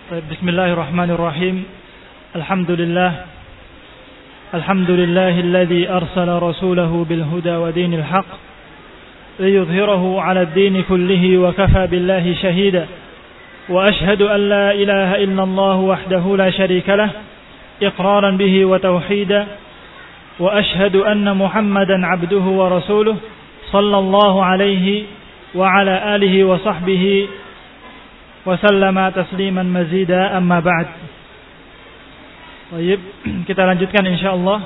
بسم الله الرحمن الرحيم. الحمد لله الذي أرسل رسوله بالهدى ودين الحق ليظهره على الدين كله وكفى بالله شهيدا وأشهد أن لا إله إلا الله وحده لا شريك له إقرارا به وتوحيدا وأشهد أن محمدا عبده ورسوله صلى الله عليه وعلى آله وصحبه وسلم تسليما مزيدا أما بعد. Baik, kita lanjutkan insyaallah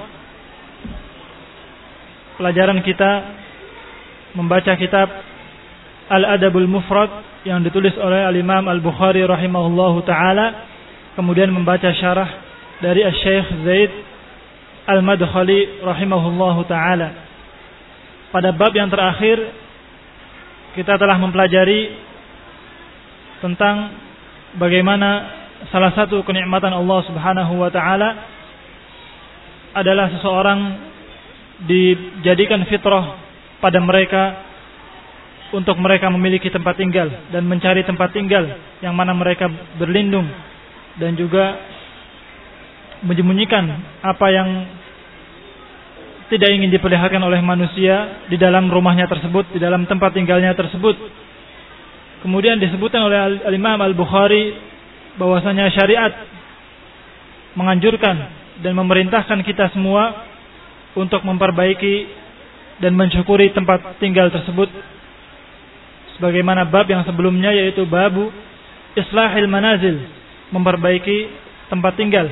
pelajaran kita membaca kitab Al-Adabul Mufrad yang ditulis oleh Al-Imam Al-Bukhari rahimahullahu taala, kemudian membaca syarah dari Asy-Syaikh Zaid Al-Madkhali rahimahullahu taala. Pada bab yang terakhir kita telah mempelajari tentang bagaimana salah satu kenikmatan Allah Subhanahu wa taala adalah seseorang dijadikan fitrah pada mereka untuk mereka memiliki tempat tinggal dan mencari tempat tinggal yang mana mereka berlindung, dan juga menyembunyikan apa yang tidak ingin diperlihatkan oleh manusia di dalam rumahnya tersebut, di dalam tempat tinggalnya tersebut. Kemudian disebutkan oleh Al-Imam Al-Bukhari bahwasanya syariat menganjurkan dan memerintahkan kita semua untuk memperbaiki dan mensyukuri tempat tinggal tersebut, sebagaimana bab yang sebelumnya, yaitu babu islahil manazil, memperbaiki tempat tinggal,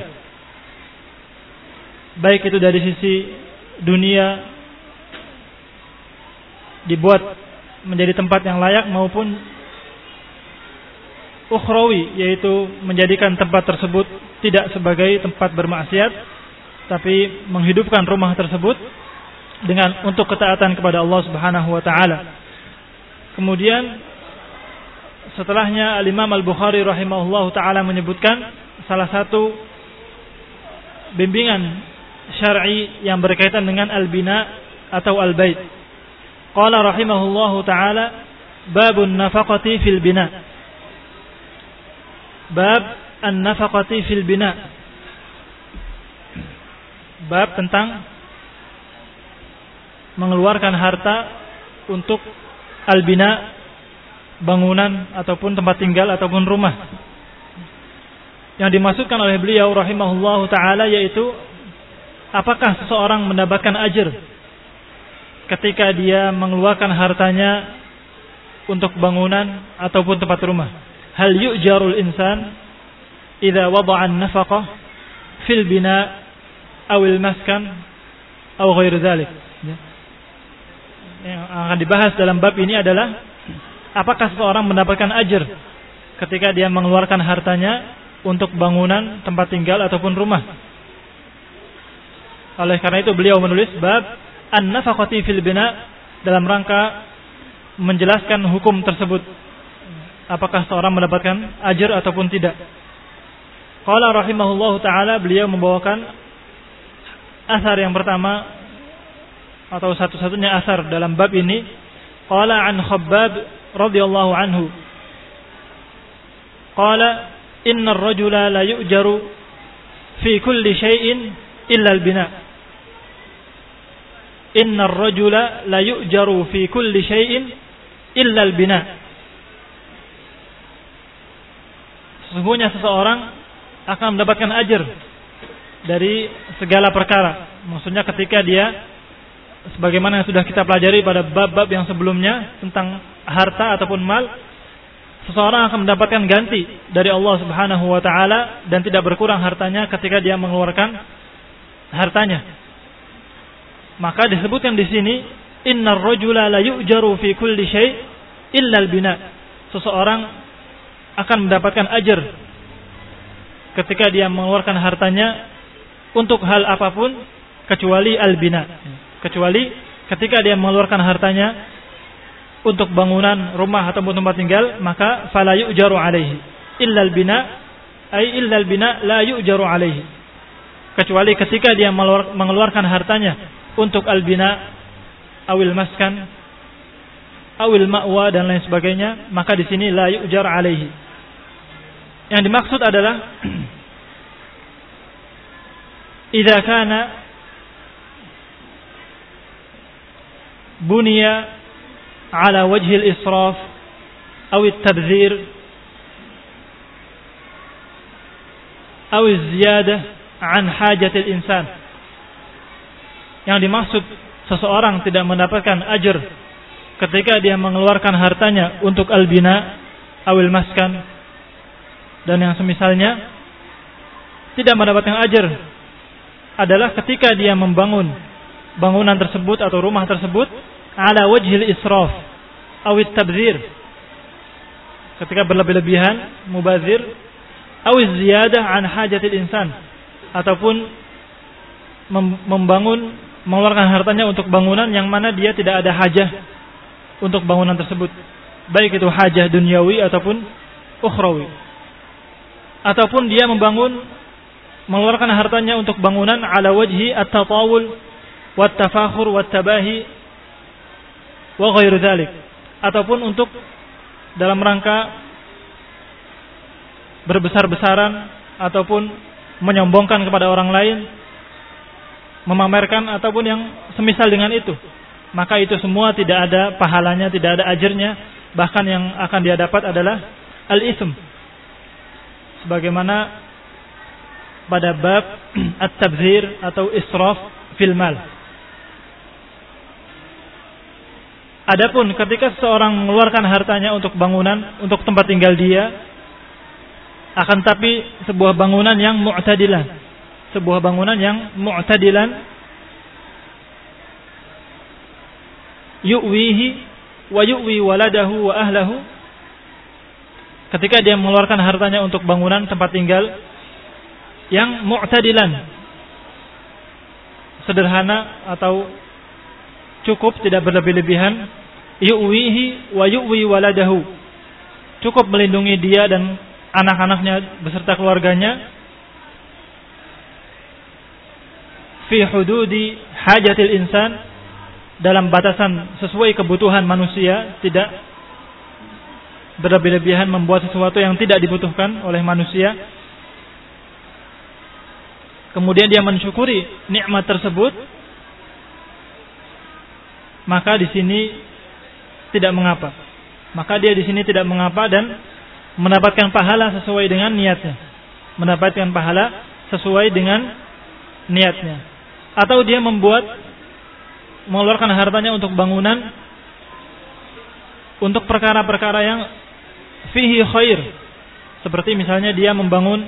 baik itu dari sisi dunia dibuat menjadi tempat yang layak, maupun ukhrawi, yaitu menjadikan tempat tersebut tidak sebagai tempat bermaksiat, tapi menghidupkan rumah tersebut dengan untuk ketaatan kepada Allah Subhanahu wa taala. Kemudian setelahnya Al-Imam Al-Bukhari rahimahullahu taala menyebutkan salah satu bimbingan syar'i yang berkaitan dengan al-bina atau al-bait. Qala rahimahullahu taala babun nafaqati fil bina. Bab an-nafaqati fil bina. Bab tentang mengeluarkan harta untuk al-bina, bangunan ataupun tempat tinggal ataupun rumah. Yang dimaksudkan oleh beliau rahimahullahu taala yaitu apakah seseorang mendapatkan ajr ketika dia mengeluarkan hartanya untuk bangunan ataupun tempat rumah. Hal yu'jarul insan idza wada'a an-nafaqah fil bina awil maskan aw ghair dzalik. Yang akan dibahas dalam bab ini adalah apakah seseorang mendapatkan ajr ketika dia mengeluarkan hartanya untuk bangunan, tempat tinggal ataupun rumah. Oleh karena itu beliau menulis bab an-nafaqati fil bina dalam rangka menjelaskan hukum tersebut, apakah seorang mendapatkan ajr ataupun tidak. Qala rahimahullahu taala, beliau membawakan asar yang pertama atau satu-satunya asar dalam bab ini. Qala an Khabbab radhiyallahu anhu qala innar rajula la yu'jaru fi kulli shay'in illa al-bina. Innar rajula la yu'jaru fi kulli shay'in illa al-bina. Sesungguhnya seseorang akan mendapatkan ajr dari segala perkara. Maksudnya ketika dia, sebagaimana yang sudah kita pelajari pada bab-bab yang sebelumnya tentang harta ataupun mal, seseorang akan mendapatkan ganti dari Allah Subhanahu wa taala dan tidak berkurang hartanya ketika dia mengeluarkan hartanya. Maka disebutkan di sini innar rajula la yu'jaru fi kulli syai' illa al-bina. Seseorang akan mendapatkan ajr ketika dia mengeluarkan hartanya untuk hal apapun kecuali al-bina. Kecuali ketika dia mengeluarkan hartanya untuk bangunan, rumah ataupun tempat tinggal, maka fala yu'jaru alaihi illa al-bina, ay illa al-bina la yu'jaru alaihi. Kecuali ketika dia mengeluarkan hartanya untuk al-bina awil maskan awil ma'wa dan lain sebagainya, maka di sini la yu'jar alaihi Yang dimaksud adalah idza kana buniya ala wajhi al-israf atau at-tabdhir atau az-ziyadah an hajat al-insan. Yang dimaksud seseorang tidak mendapatkan ajr ketika dia mengeluarkan hartanya untuk al-bina atau al-maskan dan yang semisalnya, tidak mendapatkan ajr adalah ketika dia membangun bangunan tersebut atau rumah tersebut ala wajhil israf atau at-tabdhir, ketika berlebih-lebihan, mubazir, atau ziyadah an hajatil insan, ataupun mengeluarkan hartanya untuk bangunan yang mana dia tidak ada hajah untuk bangunan tersebut, baik itu hajah duniawi ataupun ukhrawi. Ataupun dia mengeluarkan hartanya untuk bangunan ala wajhi at-tatawul wat tafakhur wat tabahi wa ghairu dzalik, ataupun untuk dalam rangka berbesar-besaran ataupun menyombongkan kepada orang lain, memamerkan ataupun yang semisal dengan itu, maka itu semua tidak ada pahalanya, tidak ada ajrnya, bahkan yang akan dia dapat adalah al-itsm, sebagaimana pada bab at-tabdzir atau israf fil mal. Adapun ketika seseorang mengeluarkan hartanya untuk bangunan, untuk tempat tinggal dia, akan tapi sebuah bangunan yang mu'tadilan, sebuah bangunan yang mu'tadilan, yu'wihi wa yu'wi waladahu wa ahlahu, ketika dia mengeluarkan hartanya untuk bangunan tempat tinggal yang mu'tadilan, sederhana atau cukup, tidak berlebih-lebihan, yu'wihi wa yu'wi waladahu, cukup melindungi dia dan anak-anaknya beserta keluarganya, fi hududi hajatil insan, dalam batasan sesuai kebutuhan manusia, tidak berlebih-lebihan membuat sesuatu yang tidak dibutuhkan oleh manusia. Kemudian dia mensyukuri nikmat tersebut, maka di sini tidak mengapa. Maka dia di sini tidak mengapa dan mendapatkan pahala sesuai dengan niatnya. Mendapatkan pahala sesuai dengan niatnya. Atau dia mengeluarkan hartanya untuk bangunan, untuk perkara-perkara yang fihi khair, seperti misalnya dia membangun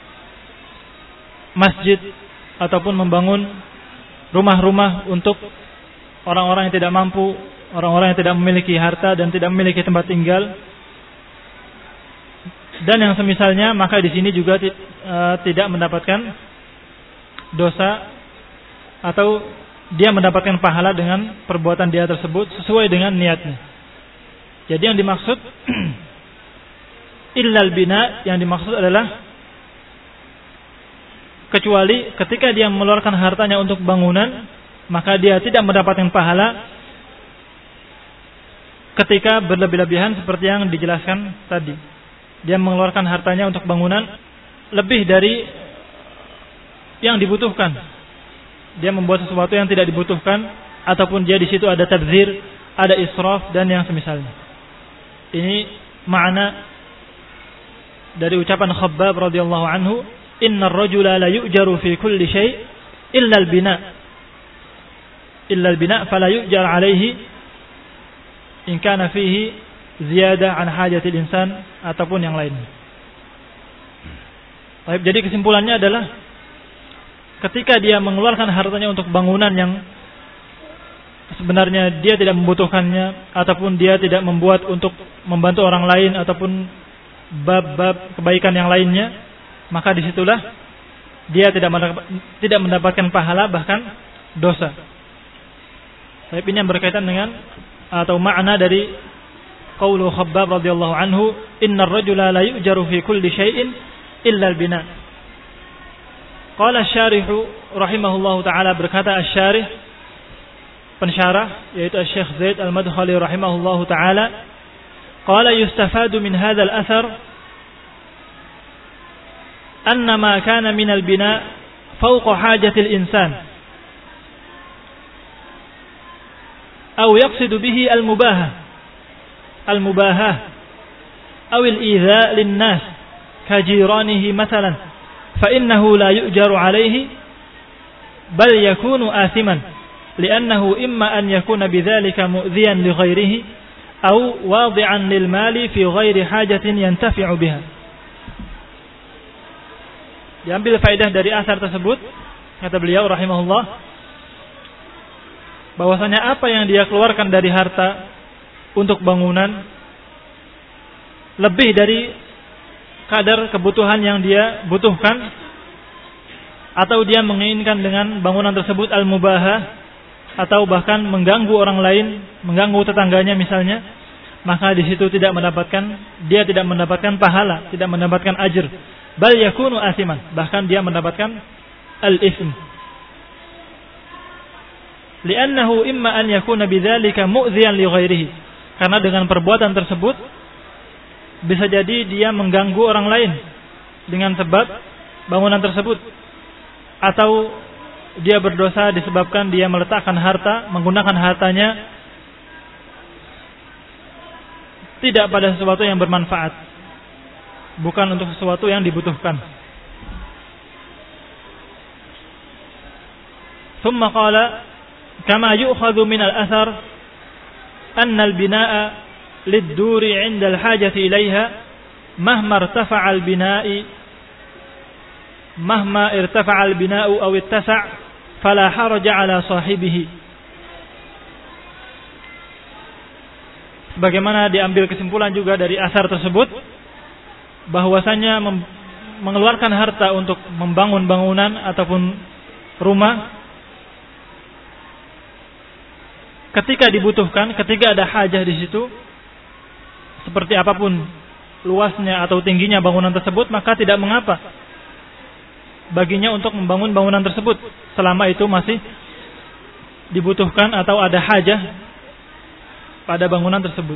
masjid ataupun membangun rumah-rumah untuk orang-orang yang tidak mampu, orang-orang yang tidak memiliki harta dan tidak memiliki tempat tinggal dan yang semisalnya, maka di sini juga tidak mendapatkan dosa atau dia mendapatkan pahala dengan perbuatan dia tersebut sesuai dengan niatnya. Jadi yang dimaksud illal bina, yang dimaksud adalah kecuali ketika dia mengeluarkan hartanya untuk bangunan, maka dia tidak mendapatkan pahala ketika berlebih-lebihan seperti yang dijelaskan tadi. Dia mengeluarkan hartanya untuk bangunan lebih dari yang dibutuhkan. Dia membuat sesuatu yang tidak dibutuhkan, ataupun dia di situ ada tabdzir, ada israf dan yang semisalnya. Ini makna dari ucapan Khabbab radhiyallahu anhu, innar rajula la yu'jaru fi kulli syai' illa al-bina. Illa al-bina fala yu'jar alaihi in kana fihi ziyadah an hajatil insan ataupun yang lainnya. Baik, jadi kesimpulannya adalah ketika dia mengeluarkan hartanya untuk bangunan yang sebenarnya dia tidak membutuhkannya, ataupun dia tidak membuat untuk membantu orang lain ataupun bab-bab kebaikan yang lainnya, maka disitulah dia tidak mendapatkan pahala, bahkan dosa. Baik, ini yang berkaitan dengan atau makna dari qaulu Khabbab radhiyallahu anhu, innar rajula la yu'jaru fi kulli syai'in illa al-bina. Qala asy-syarih rahimahullahu taala, berkata asy-syarih, pensyarah, yaitu Syekh Zaid Al-Madkhali rahimahullahu taala, qala yustafadu min hadzal athar anna ma kana minal bina fawqa hajatil insan aw yaqsidu bihi al-mubahah aw al-idha lin-nas kajiranihi mathalan fa innahu la yu'jaru alayhi bal yakunu athiman li'annahu imma an yakuna bidzalika mu'dhiyan li ghairihi aw wadi'an lil mali fi ghairi hajatin yantafi'u biha. Diambil faedah dari asar tersebut, kata beliau rahimahullah, bahwasanya apa yang dia keluarkan dari harta untuk bangunan lebih dari kadar kebutuhan yang dia butuhkan, atau dia menginginkan dengan bangunan tersebut al-mubahah, atau bahkan mengganggu orang lain, mengganggu tetangganya misalnya, maka di situ dia tidak mendapatkan pahala, tidak mendapatkan ajr, bal yakunu asiman, bahkan dia mendapatkan al-ism. Li'annahu imma an yakuna bidzalika mu'dhiyan li ghairihi, karena dengan perbuatan tersebut bisa jadi dia mengganggu orang lain dengan sebab bangunan tersebut, atau dia berdosa disebabkan dia meletakkan harta, menggunakan hartanya tidak pada sesuatu yang bermanfaat, bukan untuk sesuatu yang dibutuhkan. Thumma qala kama yu'khadhu min al-athar anna al-bina'a lid-duri 'inda al-hajati ilayha mahma irtafa'a al-bina'u aw ittasa' fala haraja 'ala sahibihi. Sebagaimana diambil kesimpulan juga dari asar tersebut, bahwasanya mengeluarkan harta untuk membangun bangunan ataupun rumah ketika dibutuhkan, ketika ada hajah di situ, seperti apapun luasnya atau tingginya bangunan tersebut, maka tidak mengapa baginya untuk membangun bangunan tersebut selama itu masih dibutuhkan atau ada hajah pada bangunan tersebut.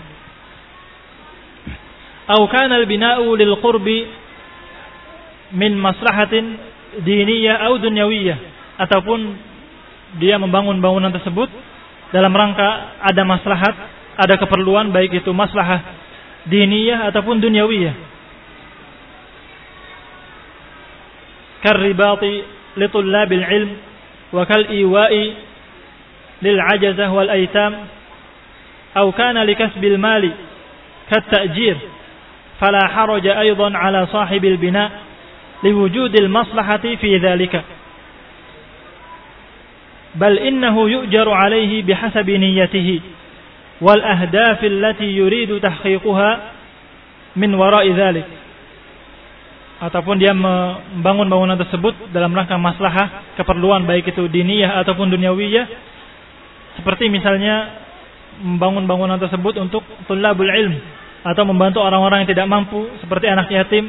Au kana al-bina'u lil qurbi min maslahatin diniyah atau dunyawiyah, ataupun dia membangun bangunan tersebut dalam rangka ada maslahat, ada keperluan, baik itu maslahah diniyah ataupun dunyawiyah. Karribati li tullabil ilm wa kal iwa'i lil ajazah wal aitam aw kana li kasbil mali kat ta'jir fala haraja aidan ala sahibil bina liwujudil maslahati fi dhalika bal innahu yu'jaru alayhi bihasabi niyyatihi wal ahdaf allati yuridu tahqiquha min wara'i dhalik. Ataupun dia membangun bangunan tersebut dalam rangka maslahah, keperluan baik itu diniyah ataupun dunyawiyah, seperti misalnya membangun bangunan tersebut untuk tulabul ilm, atau membantu orang-orang yang tidak mampu seperti anak yatim,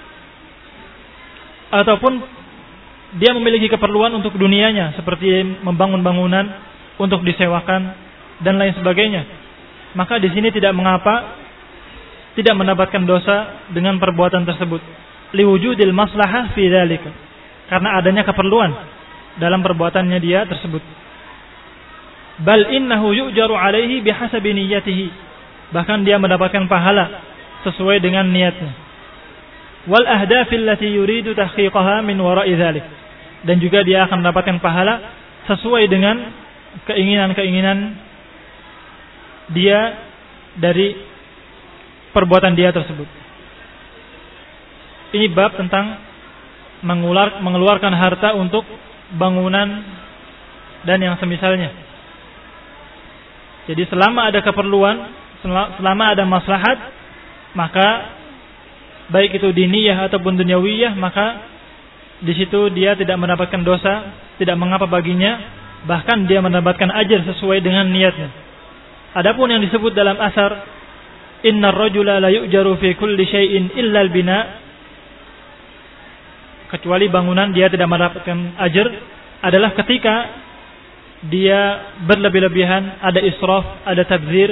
ataupun dia memiliki keperluan untuk dunianya seperti membangun bangunan untuk disewakan dan lain sebagainya, maka di sini tidak mengapa, tidak mendapatkan dosa dengan perbuatan tersebut, liwujudil maslahah fi dzalika, karena adanya keperluan dalam perbuatannya dia tersebut. Bal innahu yu'jaru alaihi bihasabi niyyatihi, bahkan dia mendapatkan pahala sesuai dengan niatnya. Wal ahdafil lati yuridu tahqiqaha min wara'i dzalik, dan juga dia akan mendapatkan pahala sesuai dengan keinginan-keinginan dia dari perbuatan dia tersebut. Ini bab tentang mengeluarkan harta untuk bangunan dan yang semisalnya. Jadi selama ada keperluan, selama ada maslahat, maka baik itu diniyah ataupun dunyawiyah, maka di situ dia tidak mendapatkan dosa, tidak mengapa baginya, bahkan dia mendapatkan ajar sesuai dengan niatnya. Adapun yang disebut dalam asar, innar rajula la yu'jaru fi kulli syai'in illa al-bina, kecuali bangunan dia tidak mendapatkan ajar, adalah ketika dia berlebih-lebihan, ada israf, ada tabzir,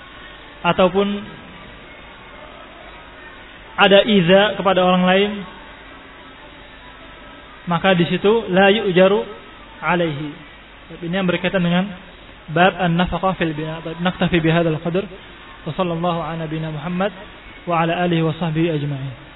ataupun ada iza kepada orang lain, maka di situ la yu'jaru alaihi. Ini yang berkaitan dengan bab an-nafaqah fil bina. Naktafi bihadzal qadar wa sallallahu ala nabiyina Muhammad wa ala alihi wa sahbihi ajma'in.